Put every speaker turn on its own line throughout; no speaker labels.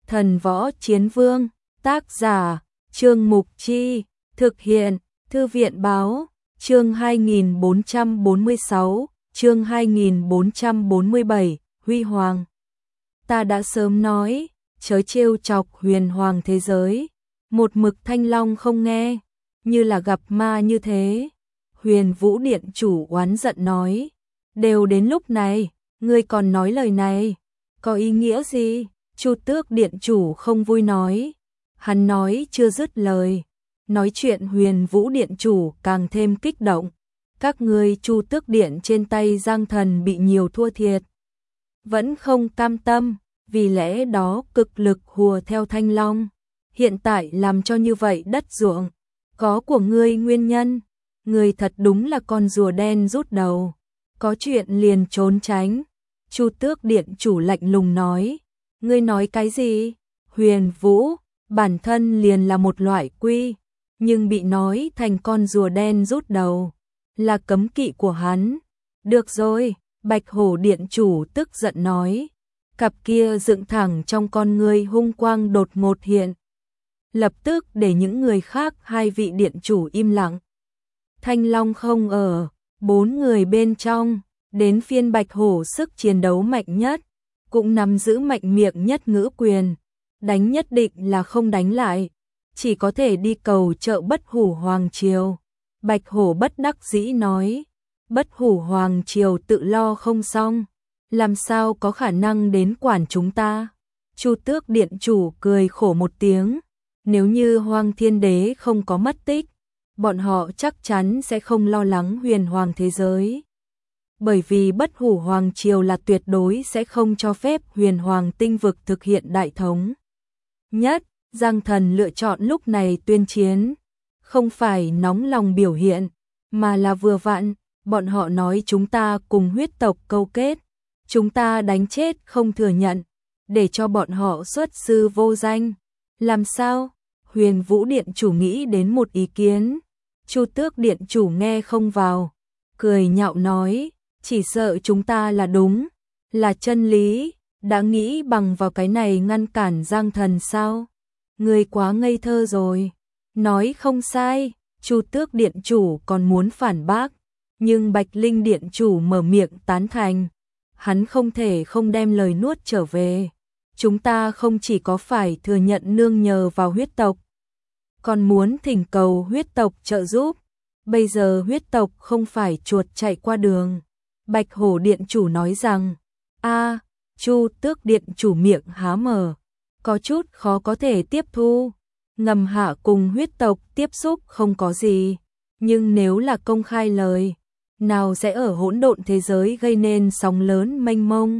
Thần Võ Chiến Vương, tác giả, Trương Mục Chi, thực hiện, Thư viện Báo, chương 2446, chương 2447, Huy Hoàng. Ta đã sớm nói, chớ trêu chọc huyền hoàng thế giới, một mực Thanh Long không nghe, như là gặp ma như thế. Huyền Vũ Điện chủ oán giận nói, đều đến lúc này, ngươi còn nói lời này, có ý nghĩa gì? Chu Tước Điện chủ không vui nói. Hắn nói chưa dứt lời, nói chuyện Huyền Vũ Điện chủ càng thêm kích động. Các ngươi Chu Tước Điện trên tay Giang Thần bị nhiều thua thiệt, vẫn không cam tâm, vì lẽ đó cực lực hùa theo Thanh Long. Hiện tại làm cho như vậy đất ruộng, có của ngươi nguyên nhân, ngươi thật đúng là con rùa đen rút đầu, có chuyện liền trốn tránh. Chu Tước Điện chủ lạnh lùng nói, ngươi nói cái gì? Huyền Vũ, bản thân liền là một loại quy, nhưng bị nói thành con rùa đen rút đầu, là cấm kỵ của hắn. Được rồi, Bạch Hổ Điện chủ tức giận nói, cặp kia dựng thẳng trong con ngươi hung quang đột ngột hiện, lập tức để những người khác hai vị điện chủ im lặng. Thanh Long không ở, 4 người bên trong, đến phiên Bạch Hổ sức chiến đấu mạnh nhất, cũng nắm giữ mạnh miệng nhất ngữ quyền, đánh nhất định là không đánh lại, chỉ có thể đi cầu trợ Bất Hủ Hoàng Triều. Bạch Hổ bất đắc dĩ nói, Bất Hủ Hoàng Triều tự lo không xong, làm sao có khả năng đến quản chúng ta? Chu Tước Điện chủ cười khổ một tiếng, nếu như Hoang Thiên Đế không có mất tích, bọn họ chắc chắn sẽ không lo lắng huyền hoàng thế giới. Bởi vì Bất Hủ Hoàng Triều là tuyệt đối sẽ không cho phép huyền hoàng tinh vực thực hiện đại thống nhất. Giang Thần lựa chọn lúc này tuyên chiến, không phải nóng lòng biểu hiện, mà là vừa vặn, bọn họ nói chúng ta cùng huyết tộc câu kết, chúng ta đánh chết không thừa nhận, để cho bọn họ xuất sư vô danh. Làm sao? Huyền Vũ Điện chủ nghĩ đến một ý kiến. Chu Tước Điện chủ nghe không vào, cười nhạo nói, chỉ sợ chúng ta là đúng, là chân lý, đã nghĩ bằng vào cái này ngăn cản Giang Thần sao? Người quá ngây thơ rồi. Nói không sai, Chu Tước Điện chủ còn muốn phản bác, nhưng Bạch Linh Điện chủ mở miệng tán thành, hắn không thể không đem lời nuốt trở về. Chúng ta không chỉ có phải thừa nhận nương nhờ vào huyết tộc, còn muốn thỉnh cầu huyết tộc trợ giúp. Bây giờ huyết tộc không phải chuột chạy qua đường. Bạch Hổ Điện chủ nói rằng, Chu Tước Điện chủ miệng há mở, có chút khó có thể tiếp thu. Ngầm hạ cùng huyết tộc tiếp xúc không có gì, nhưng nếu là công khai lời, nào sẽ ở hỗn độn thế giới gây nên sóng lớn mênh mông.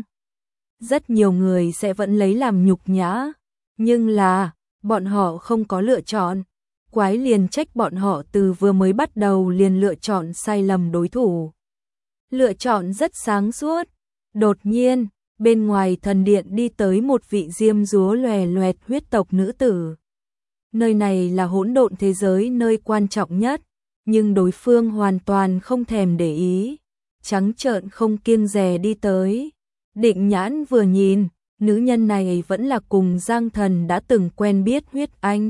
Rất nhiều người sẽ vẫn lấy làm nhục nhã, nhưng là, bọn họ không có lựa chọn. Quái liền trách bọn họ từ vừa mới bắt đầu liền lựa chọn sai lầm đối thủ. Lựa chọn rất sáng suốt. Đột nhiên, bên ngoài thần điện đi tới một vị diêm dúa lòe loẹt huyết tộc nữ tử. Nơi này là hỗn độn thế giới nơi quan trọng nhất, nhưng đối phương hoàn toàn không thèm để ý, trắng trợn không kiêng dè đi tới. Định Nhãn vừa nhìn, nữ nhân này vẫn là cùng Giang Thần đã từng quen biết Huyết Anh.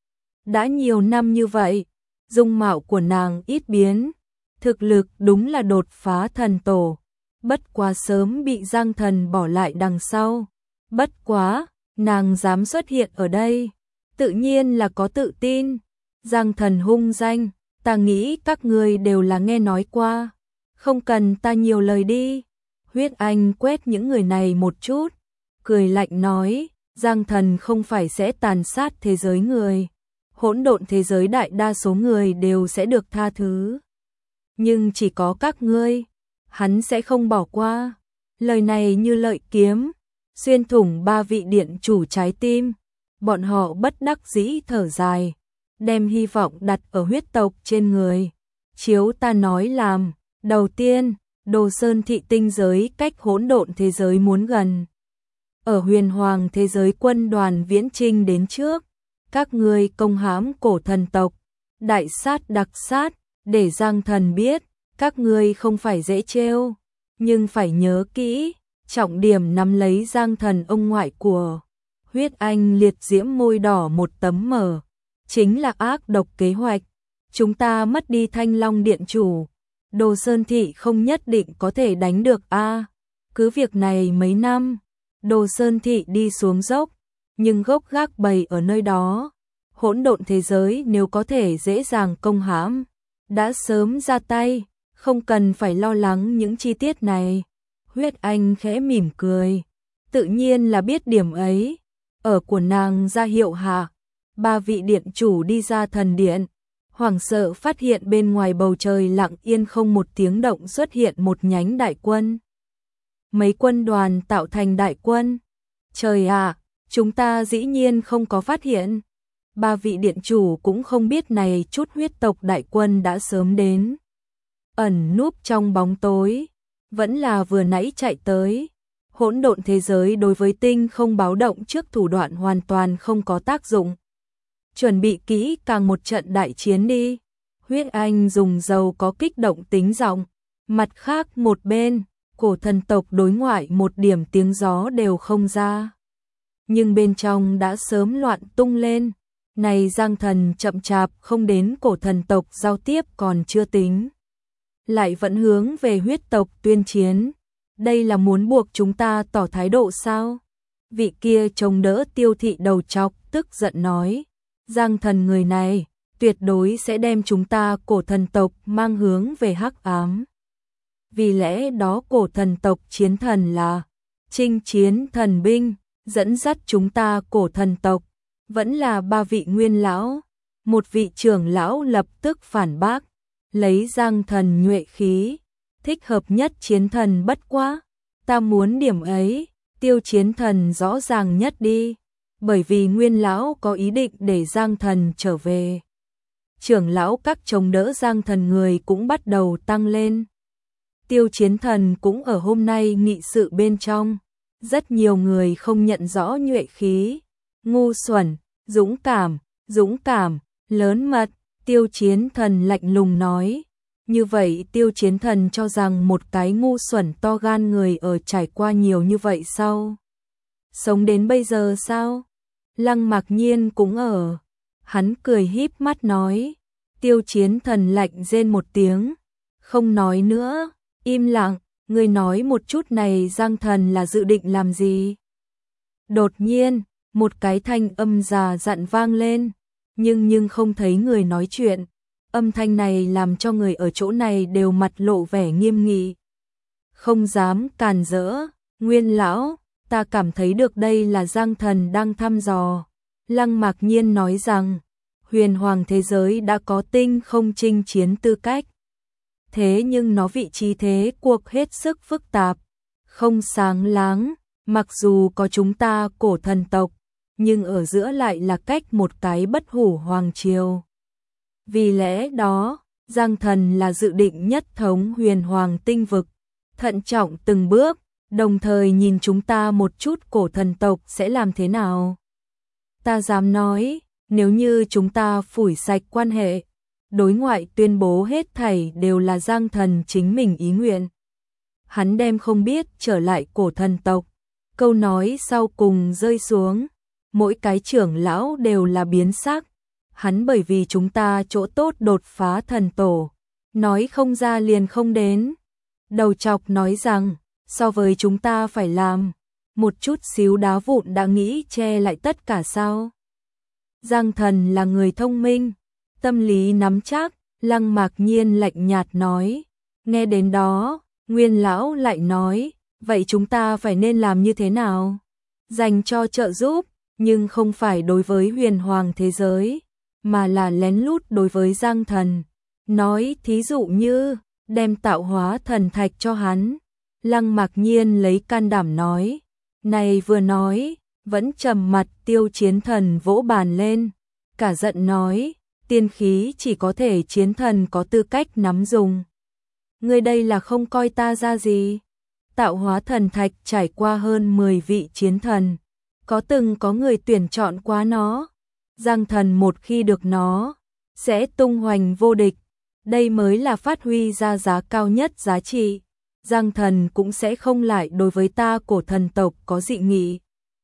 Đã nhiều năm như vậy, dung mạo của nàng ít biến, thực lực đúng là đột phá thần tổ, bất quá sớm bị Giang Thần bỏ lại đằng sau. Bất quá, nàng dám xuất hiện ở đây, tự nhiên là có tự tin. Giang Thần hung danh, ta nghĩ các ngươi đều là nghe nói qua, không cần ta nhiều lời đi. Huyết Anh quét những người này một chút, cười lạnh nói, Giang Thần không phải sẽ tàn sát thế giới người, hỗn độn thế giới đại đa số người đều sẽ được tha thứ, nhưng chỉ có các ngươi, hắn sẽ không bỏ qua. Lời này như lợi kiếm, xuyên thủng 3 vị điện chủ trái tim. Bọn họ bất đắc dĩ thở dài, đem hy vọng đặt ở huyết tộc trên người. Chiếu ta nói làm, đầu tiên, Đồ Sơn thị tinh giới cách hỗn độn thế giới muốn gần. Ở huyền hoàng thế giới quân đoàn viễn trinh đến trước, các ngươi công hãm cổ thần tộc, đại sát đặc sát, để Giang Thần biết, các ngươi không phải dễ trêu, nhưng phải nhớ kỹ, trọng điểm nắm lấy Giang Thần ông ngoại của Huyết Anh liệt diễm môi đỏ một tấm mở, chính là ác độc kế hoạch. Chúng ta mất đi Thanh Long điện chủ, Đồ Sơn thị không nhất định có thể đánh được a. Cứ việc này mấy năm, Đồ Sơn thị đi xuống dốc, nhưng gốc gác bầy ở nơi đó. Hỗn độn thế giới nếu có thể dễ dàng công hãm, đã sớm ra tay, không cần phải lo lắng những chi tiết này. Huyết Anh khẽ mỉm cười, tự nhiên là biết điểm ấy. Ở của nàng ra hiệu hạ, 3 vị điện chủ đi ra thần điện, hoảng sợ phát hiện bên ngoài bầu trời lặng yên không một tiếng động xuất hiện một nhánh đại quân. Mấy quân đoàn tạo thành đại quân. Trời ạ, chúng ta dĩ nhiên không có phát hiện. 3 vị điện chủ cũng không biết này chút huyết tộc đại quân đã sớm đến. Ẩn núp trong bóng tối, vẫn là vừa nãy chạy tới. Hỗn độn thế giới đối với tinh không báo động trước thủ đoạn hoàn toàn không có tác dụng. Chuẩn bị kỹ càng một trận đại chiến đi. Huyết Anh dùng dầu có kích động tính giọng. Mặt khác một bên, cổ thần tộc đối ngoại một điểm tiếng gió đều không ra. Nhưng bên trong đã sớm loạn tung lên. Này Giang Thần chậm chạp không đến cổ thần tộc giao tiếp còn chưa tính. Lại vẫn hướng về huyết tộc tuyên chiến. Đây là muốn buộc chúng ta tỏ thái độ sao? Vị kia chống đỡ Tiêu thị đầu trọc tức giận nói. Giang Thần người này tuyệt đối sẽ đem chúng ta cổ thần tộc mang hướng về hắc ám. Vì lẽ đó cổ thần tộc chiến thần là chinh chiến thần binh, dẫn dắt chúng ta cổ thần tộc. Vẫn là 3 vị nguyên lão. Một vị trưởng lão lập tức phản bác, lấy Giang Thần nhuệ khí, thích hợp nhất chiến thần bất quá. Ta muốn điểm ấy, Tiêu chiến thần rõ ràng nhất đi. Bởi vì nguyên lão có ý định để Giang Thần trở về. Trưởng lão các chống đỡ Giang Thần người cũng bắt đầu tăng lên. Tiêu chiến thần cũng ở hôm nay nghị sự bên trong. Rất nhiều người không nhận rõ nhuệ khí. Ngu xuẩn, dũng cảm, lớn mật. Tiêu chiến thần lạnh lùng nói. Như vậy Tiêu chiến thần cho rằng một cái ngu xuẩn to gan người ở trải qua nhiều như vậy sao? Sống đến bây giờ sao? Lăng Mạc Nhiên cũng ở. Hắn cười híp mắt nói. Tiêu chiến thần lạnh rên một tiếng. Không nói nữa, im lặng. Ngươi nói một chút này Giang Thần là dự định làm gì? Đột nhiên, một cái thanh âm già dặn vang lên. Nhưng không thấy người nói chuyện. Âm thanh này làm cho người ở chỗ này đều mặt lộ vẻ nghiêm nghị. Không dám càn rỡ. Nguyên lão, ta cảm thấy được đây là Giang Thần đang thăm dò. Lăng Mạc Nhiên nói rằng, huyền hoàng thế giới đã có tinh không chinh chiến tư cách. Thế nhưng nó vị trí thế cuộc hết sức phức tạp, không sáng láng, mặc dù có chúng ta cổ thần tộc, nhưng ở giữa lại là cách một cái bất hủ hoàng triều. Vì lẽ đó, Giang Thần là dự định nhất thống huyền hoàng tinh vực, thận trọng từng bước, đồng thời nhìn chúng ta một chút cổ thần tộc sẽ làm thế nào. Ta dám nói, nếu như chúng ta phủi sạch quan hệ, đối ngoại tuyên bố hết thảy đều là Giang Thần chính mình ý nguyện. Hắn đem không biết trở lại cổ thần tộc. Câu nói sau cùng rơi xuống, mỗi cái trưởng lão đều là biến sắc. Hắn bởi vì chúng ta chỗ tốt đột phá thần tổ, nói không ra liền không đến. Đầu chọc nói rằng, so với chúng ta phải làm, một chút xíu đá vụn đã nghĩ che lại tất cả sao. Giang Thần là người thông minh, tâm lý nắm chắc. Lăng Mạc Nhiên lạnh nhạt nói. Nghe đến đó, Nguyên lão lại nói, vậy chúng ta phải nên làm như thế nào? Dành cho trợ giúp, nhưng không phải đối với huyền hoàng thế giới, mà là lén lút đối với Giang Thần. Nói thí dụ như, đem tạo hóa thần thạch cho hắn. Lăng Mạc Nhiên lấy can đảm nói. Này vừa nói, vẫn trầm mặt Tiêu chiến thần vỗ bàn lên. Cả giận nói, tiên khí chỉ có thể chiến thần có tư cách nắm dùng. Ngươi đây là không coi ta ra gì. Tạo hóa thần thạch trải qua hơn 10 vị chiến thần. Có từng có người tuyển chọn qua nó. Giang Thần một khi được nó, sẽ tung hoành vô địch. Đây mới là phát huy ra giá cao nhất giá trị. Giang Thần cũng sẽ không lại đối với ta cổ thần tộc có dị nghị.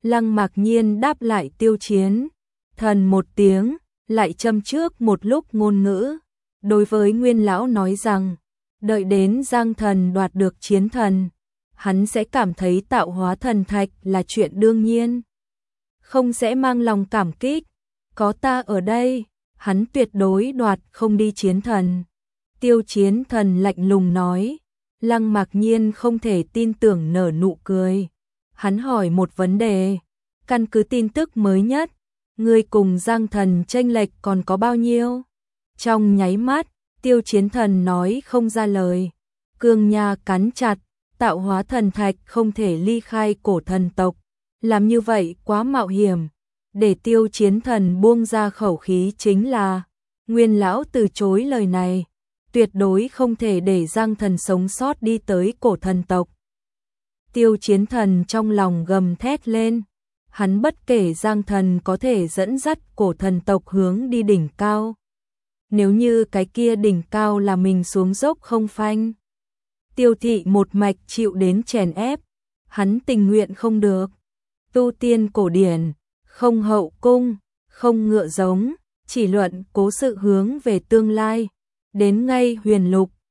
Lăng Mạc Nhiên đáp lại Tiêu Chiến Thần một tiếng, lại châm trước một lúc ngôn ngữ. Đối với Nguyên lão nói rằng, đợi đến Giang Thần đoạt được chiến thần, hắn sẽ cảm thấy tạo hóa thần thạch là chuyện đương nhiên. Không sẽ mang lòng cảm kích, có ta ở đây, hắn tuyệt đối đoạt không đi chiến thần. Tiêu Chiến Thần lạnh lùng nói. Lăng Mạc Nhiên không thể tin tưởng nở nụ cười. Hắn hỏi một vấn đề, căn cứ tin tức mới nhất, ngươi cùng Giang Thần chênh lệch còn có bao nhiêu? Trong nháy mắt, Tiêu Chiến Thần nói không ra lời. Cương nha cắn chặt, tạo hóa thần thạch không thể ly khai cổ thần tộc. Làm như vậy quá mạo hiểm. Để Tiêu Chiến Thần buông ra khẩu khí chính là, Nguyên lão từ chối lời này. Tuyệt đối không thể để Giang Thần sống sót đi tới cổ thần tộc. Tiêu Chiến Thần trong lòng gầm thét lên. Hắn bất kể Giang Thần có thể dẫn dắt cổ thần tộc hướng đi đỉnh cao. Nếu như cái kia đỉnh cao là mình xuống dốc không phanh. Tiêu thị một mạch chịu đến chèn ép. Hắn tình nguyện không được. Tu tiên cổ điển, không hậu cung, không ngựa giống, chỉ luận cố sự hướng về tương lai. Đến ngay huyền lục,